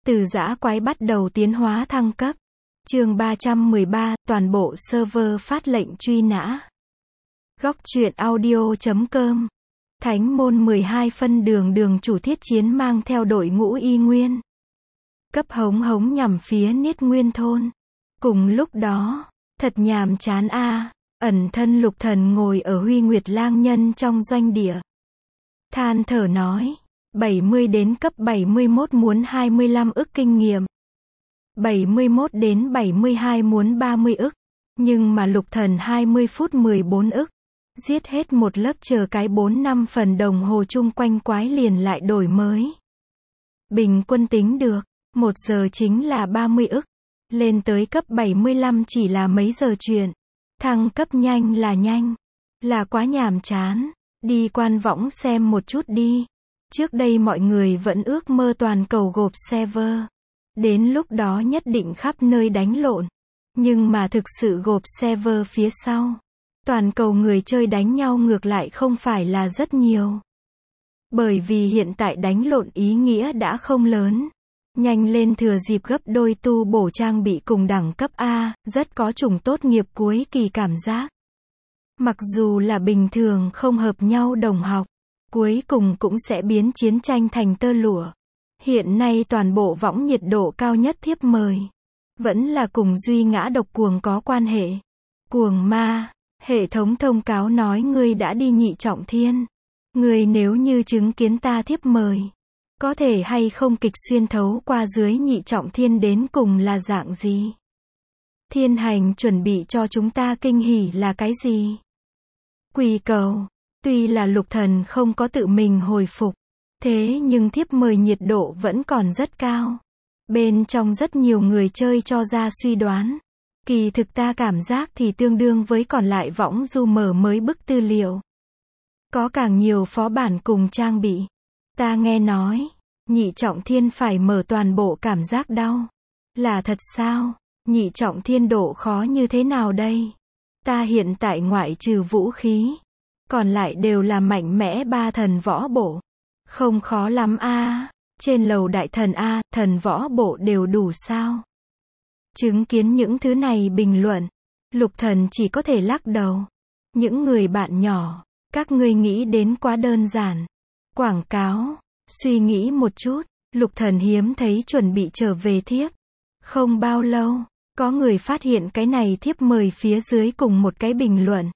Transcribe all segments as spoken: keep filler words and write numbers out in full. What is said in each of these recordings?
Từ dã quái bắt đầu tiến hóa thăng cấp. Chương ba trăm mười ba, toàn bộ server phát lệnh truy nã. Góc truyện audio chấm com. Thánh môn mười hai phân đường đường chủ thiết chiến mang theo đội ngũ y nguyên. Cấp hống hống nhằm phía Niết Nguyên thôn. Cùng lúc đó, thật nhàm chán a, ẩn thân Lục Thần ngồi ở Huy Nguyệt Lang Nhân trong doanh địa. Than thở nói, bảy mươi đến cấp bảy mươi mốt muốn hai mươi lăm ức kinh nghiệm. bảy mươi mốt đến bảy mươi hai muốn ba mươi ức. Nhưng mà Lục Thần hai mươi phút mười bốn ức. Giết hết một lớp chờ cái bốn năm phần đồng hồ chung quanh quái liền lại đổi mới. Bình quân tính được, một giờ chính là ba mươi ức. Lên tới cấp bảy mươi lăm chỉ là mấy giờ chuyện. Thăng cấp nhanh là nhanh. Là quá nhàm chán. Đi quan võng xem một chút đi. Trước đây mọi người vẫn ước mơ toàn cầu gộp server. Đến lúc đó nhất định khắp nơi đánh lộn. Nhưng mà thực sự gộp server phía sau. Toàn cầu người chơi đánh nhau ngược lại không phải là rất nhiều. Bởi vì hiện tại đánh lộn ý nghĩa đã không lớn. Nhanh lên thừa dịp gấp đôi tu bổ trang bị cùng đẳng cấp A, rất có chủng tốt nghiệp cuối kỳ cảm giác. Mặc dù là bình thường không hợp nhau đồng học, cuối cùng cũng sẽ biến chiến tranh thành tơ lụa. Hiện nay toàn bộ võng nhiệt độ cao nhất thiếp mời. Vẫn là cùng Duy Ngã Độc Cuồng có quan hệ. Cuồng ma, hệ thống thông cáo nói ngươi đã đi nhị trọng thiên. Ngươi nếu như chứng kiến ta thiếp mời. Có thể hay không kịch xuyên thấu qua dưới nhị trọng thiên đến cùng là dạng gì? Thiên hành chuẩn bị cho chúng ta kinh hỉ là cái gì? Quỳ cầu, tuy là Lục Thần không có tự mình hồi phục, thế nhưng thiếp mời nhiệt độ vẫn còn rất cao. Bên trong rất nhiều người chơi cho ra suy đoán. Kỳ thực ta cảm giác thì tương đương với còn lại võng du mở mới bức tư liệu. Có càng nhiều phó bản cùng trang bị. Ta nghe nói, nhị trọng thiên phải mở toàn bộ cảm giác đau. Là thật sao? Nhị trọng thiên độ khó như thế nào đây? Ta hiện tại ngoại trừ vũ khí, còn lại đều là mạnh mẽ ba thần võ bộ. Không khó lắm a. Trên lầu đại thần a, thần võ bộ đều đủ sao? Chứng kiến những thứ này bình luận, Lục Thần chỉ có thể lắc đầu. Những người bạn nhỏ, các ngươi nghĩ đến quá đơn giản. Quảng cáo, suy nghĩ một chút, Lục Thần hiếm thấy chuẩn bị trở về thiếp. Không bao lâu, có người phát hiện cái này thiếp mời phía dưới cùng một cái bình luận.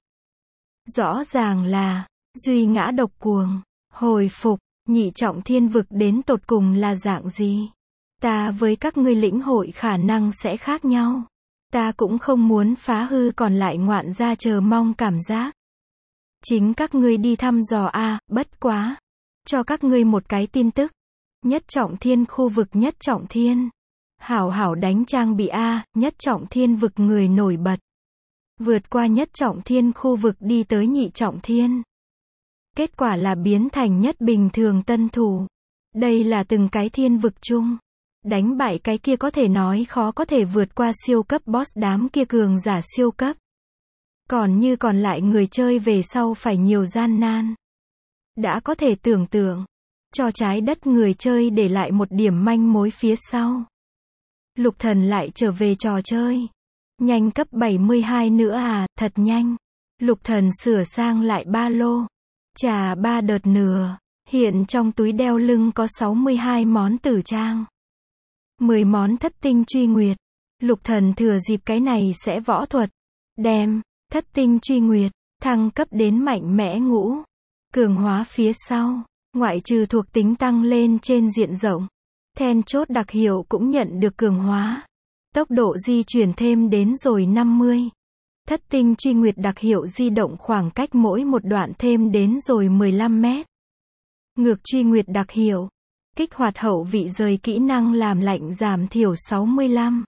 Rõ ràng là, Duy Ngã Độc Cuồng, hồi phục, nhị trọng thiên vực đến tột cùng là dạng gì? Ta với các ngươi lĩnh hội khả năng sẽ khác nhau. Ta cũng không muốn phá hư còn lại ngoạn gia chờ mong cảm giác. Chính các ngươi đi thăm dò a, bất quá. Cho các ngươi một cái tin tức. Nhất trọng thiên khu vực nhất trọng thiên. Hảo hảo đánh trang bị a, nhất trọng thiên vực người nổi bật. Vượt qua nhất trọng thiên khu vực đi tới nhị trọng thiên. Kết quả là biến thành nhất bình thường tân thủ. Đây là từng cái thiên vực chung. Đánh bại cái kia có thể nói khó có thể vượt qua siêu cấp boss đám kia cường giả siêu cấp. Còn như còn lại người chơi về sau phải nhiều gian nan. Đã có thể tưởng tượng. Cho trái đất người chơi để lại một điểm manh mối phía sau. Lục Thần lại trở về trò chơi. Nhanh cấp bảy mươi hai nữa à, thật nhanh. Lục Thần sửa sang lại ba lô. Trà ba đợt nửa. Hiện trong túi đeo lưng có sáu mươi hai món tử trang. mười món thất tinh truy nguyệt. Lục Thần thừa dịp cái này sẽ võ thuật. Đem, thất tinh truy nguyệt, thăng cấp đến mạnh mẽ ngũ. Cường hóa phía sau, ngoại trừ thuộc tính tăng lên trên diện rộng. Then chốt đặc hiệu cũng nhận được cường hóa. Tốc độ di chuyển thêm đến rồi năm mươi. Thất tinh truy nguyệt đặc hiệu di động khoảng cách mỗi một đoạn thêm đến rồi mười lăm mét. Ngược truy nguyệt đặc hiệu. Kích hoạt hậu vị rời kỹ năng làm lạnh giảm thiểu sáu mươi lăm.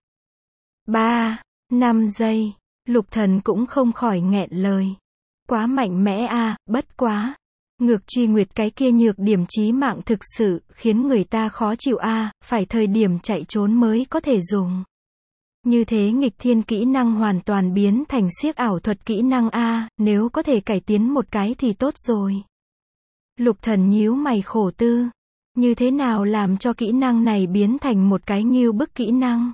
ba, năm giây. Lục Thần cũng không khỏi nghẹn lời. Quá mạnh mẽ a, bất quá. Ngược truy nguyệt cái kia nhược điểm chí mạng thực sự khiến người ta khó chịu a, phải thời điểm chạy trốn mới có thể dùng. Như thế nghịch thiên kỹ năng hoàn toàn biến thành xiếc ảo thuật kỹ năng a, nếu có thể cải tiến một cái thì tốt rồi. Lục Thần nhíu mày khổ tư. Như thế nào làm cho kỹ năng này biến thành một cái ngưu bức kỹ năng?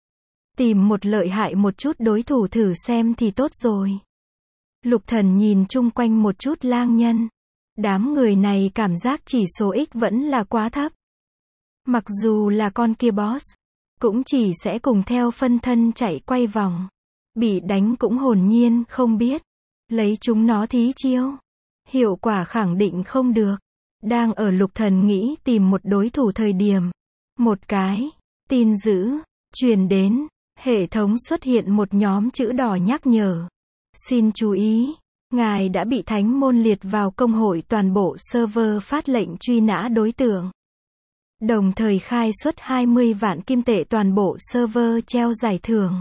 Tìm một lợi hại một chút đối thủ thử xem thì tốt rồi. Lục Thần nhìn chung quanh một chút lang nhân. Đám người này cảm giác chỉ số X vẫn là quá thấp. Mặc dù là con kia boss, cũng chỉ sẽ cùng theo phân thân chạy quay vòng. Bị đánh cũng hồn nhiên không biết. Lấy chúng nó thí chiêu. Hiệu quả khẳng định không được. Đang ở Lục Thần nghĩ tìm một đối thủ thời điểm. Một cái tin dữ truyền đến. Hệ thống xuất hiện một nhóm chữ đỏ nhắc nhở. Xin chú ý. Ngài đã bị Thánh môn liệt vào công hội toàn bộ server phát lệnh truy nã đối tượng. Đồng thời khai xuất hai mươi vạn kim tệ toàn bộ server treo giải thưởng.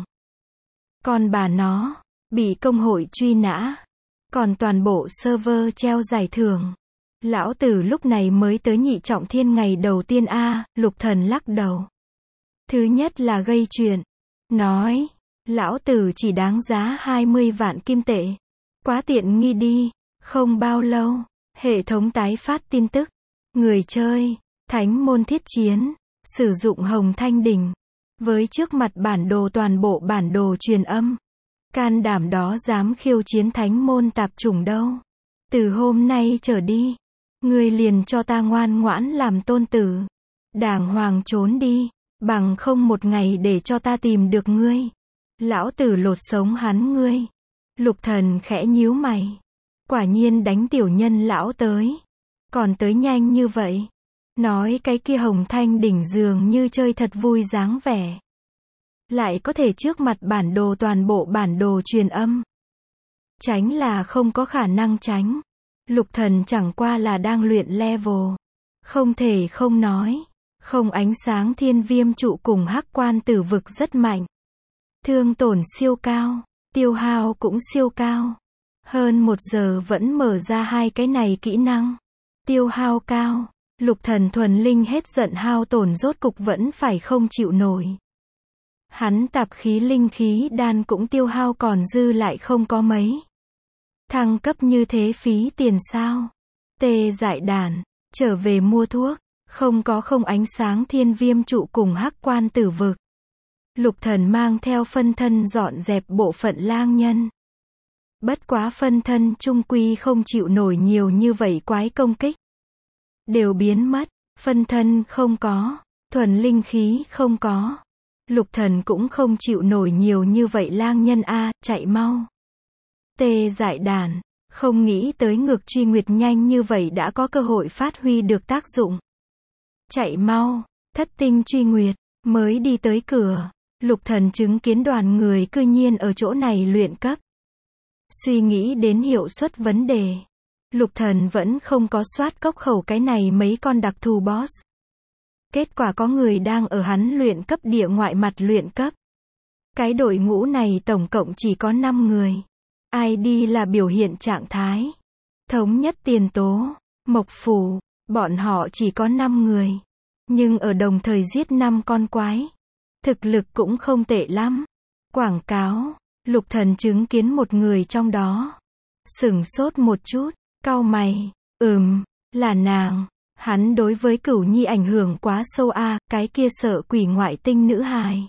Còn bà nó, bị công hội truy nã. Còn toàn bộ server treo giải thưởng. Lão tử lúc này mới tới nhị trọng thiên ngày đầu tiên a à, Lục Thần lắc đầu. Thứ nhất là gây chuyện. Nói, lão tử chỉ đáng giá hai mươi vạn kim tệ. Quá tiện nghi đi. Không bao lâu, hệ thống tái phát tin tức. Người chơi, Thánh môn thiết chiến, sử dụng Hồng Thanh Đỉnh. Với trước mặt bản đồ toàn bộ bản đồ truyền âm. Can đảm đó dám khiêu chiến Thánh môn tạp chủng đâu. Từ hôm nay trở đi, ngươi liền cho ta ngoan ngoãn làm tôn tử. Đàng hoàng trốn đi, bằng không một ngày để cho ta tìm được ngươi. Lão tử lột sống hắn ngươi. Lục Thần khẽ nhíu mày. Quả nhiên đánh tiểu nhân lão tới. Còn tới nhanh như vậy. Nói cái kia Hồng Thanh Đỉnh dường như chơi thật vui dáng vẻ. Lại có thể trước mặt bản đồ toàn bộ bản đồ truyền âm. Tránh là không có khả năng tránh. Lục Thần chẳng qua là đang luyện level. Không thể không nói. Không ánh sáng thiên viêm trụ cùng hắc quan tử vực rất mạnh. Thương tổn siêu cao. Tiêu hao cũng siêu cao. Hơn một giờ vẫn mở ra hai cái này kỹ năng. Tiêu hao cao. Lục Thần thuần linh hết giận hao tổn rốt cục vẫn phải không chịu nổi. Hắn tạp khí linh khí đan cũng tiêu hao còn dư lại không có mấy. Thăng cấp như thế phí tiền sao? Tê dại đàn, trở về mua thuốc, không có không ánh sáng thiên viêm trụ cùng hắc quan tử vực. Lục Thần mang theo phân thân dọn dẹp bộ phận lang nhân. Bất quá phân thân trung quy không chịu nổi nhiều như vậy quái công kích. Đều biến mất, phân thân không có, thuần linh khí không có. Lục Thần cũng không chịu nổi nhiều như vậy lang nhân a, chạy mau. Tê dại đàn, không nghĩ tới ngược truy nguyệt nhanh như vậy đã có cơ hội phát huy được tác dụng. Chạy mau, thất tinh truy nguyệt, mới đi tới cửa. Lục Thần chứng kiến đoàn người cư nhiên ở chỗ này luyện cấp. Suy nghĩ đến hiệu suất vấn đề. Lục Thần vẫn không có soát cốc khẩu cái này mấy con đặc thù boss. Kết quả có người đang ở hắn luyện cấp địa ngoại mặt luyện cấp. Cái đội ngũ này tổng cộng chỉ có năm người. i đê là biểu hiện trạng thái. Thống nhất tiền tố, mộc phủ, bọn họ chỉ có năm người. Nhưng ở đồng thời giết năm con quái. Thực lực cũng không tệ lắm. Quảng cáo, Lục Thần chứng kiến một người trong đó. Sửng sốt một chút, cau mày, ừm, là nàng. Hắn đối với Cửu Nhi ảnh hưởng quá sâu a, à, cái kia sợ quỷ ngoại tinh nữ hài.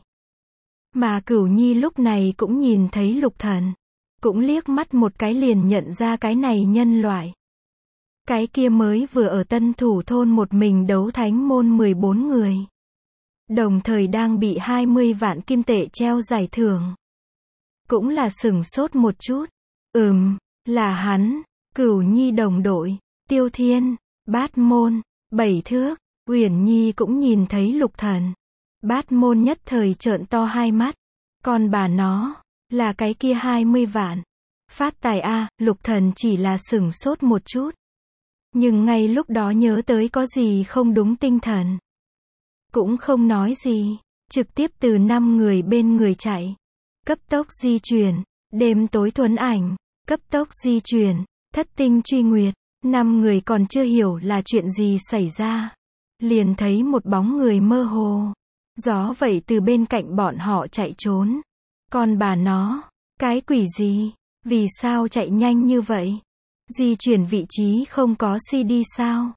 Mà Cửu Nhi lúc này cũng nhìn thấy Lục Thần. Cũng liếc mắt một cái liền nhận ra cái này nhân loại. Cái kia mới vừa ở Tân Thủ thôn một mình đấu Thánh môn mười bốn người. Đồng thời đang bị hai mươi vạn kim tệ treo giải thưởng. Cũng là sửng sốt một chút. Ừm, là hắn, Cửu Nhi đồng đội, Tiêu Thiên, Bát Môn, Bảy Thước, Uyển Nhi cũng nhìn thấy Lục Thần. Bát Môn nhất thời trợn to hai mắt. Còn bà nó, là cái kia hai mươi vạn. Phát tài a, à, Lục Thần chỉ là sửng sốt một chút. Nhưng ngay lúc đó nhớ tới có gì không đúng tinh thần. Cũng không nói gì, trực tiếp từ năm người bên người chạy. Cấp tốc di chuyển, đêm tối thuấn ảnh, cấp tốc di chuyển, thất tinh truy nguyệt. Năm người còn chưa hiểu là chuyện gì xảy ra. Liền thấy một bóng người mơ hồ. Gió vậy từ bên cạnh bọn họ chạy trốn. Còn bà nó, cái quỷ gì? Vì sao chạy nhanh như vậy? Di chuyển vị trí không có xê đê sao?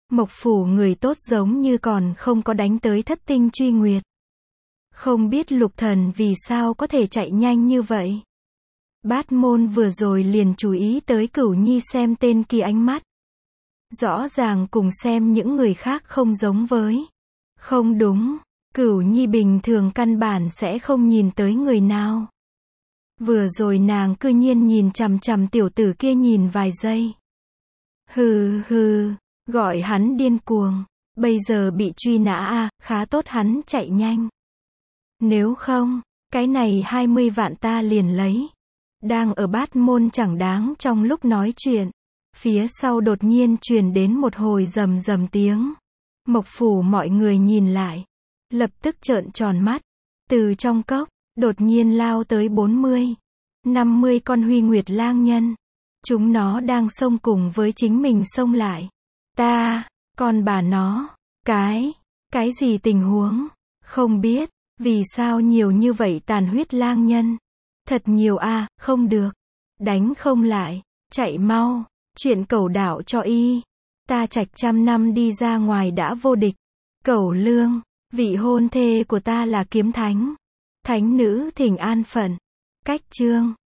Mộc phủ người tốt giống như còn không có đánh tới thất tinh truy nguyệt. Không biết lục thần vì sao có thể chạy nhanh như vậy. Bát môn vừa rồi liền chú ý tới Cửu Nhi xem tên kia ánh mắt. Rõ ràng cùng xem những người khác không giống với. Không đúng, Cửu Nhi bình thường căn bản sẽ không nhìn tới người nào. Vừa rồi nàng cư nhiên nhìn chằm chằm tiểu tử kia nhìn vài giây. Hừ hừ, gọi hắn điên cuồng. Bây giờ bị truy nã à, khá tốt hắn chạy nhanh. Nếu không, cái này hai mươi vạn ta liền lấy. Đang ở bát môn chẳng đáng trong lúc nói chuyện. Phía sau đột nhiên truyền đến một hồi rầm rầm tiếng. Mộc phủ mọi người nhìn lại. Lập tức trợn tròn mắt. Từ trong cốc, đột nhiên lao tới bốn mươi, năm mươi con Huy Nguyệt lang nhân. Chúng nó đang xông cùng với chính mình xông lại. Ta, con bà nó, cái, cái gì tình huống? Không biết, vì sao nhiều như vậy tàn huyết lang nhân? Thật nhiều a, không được. Đánh không lại, chạy mau, chuyện cẩu đảo cho y. Ta Trạch trăm năm đi ra ngoài đã vô địch. Cẩu lương, vị hôn thê của ta là kiếm thánh. Thánh nữ thỉnh an phận. Cách chương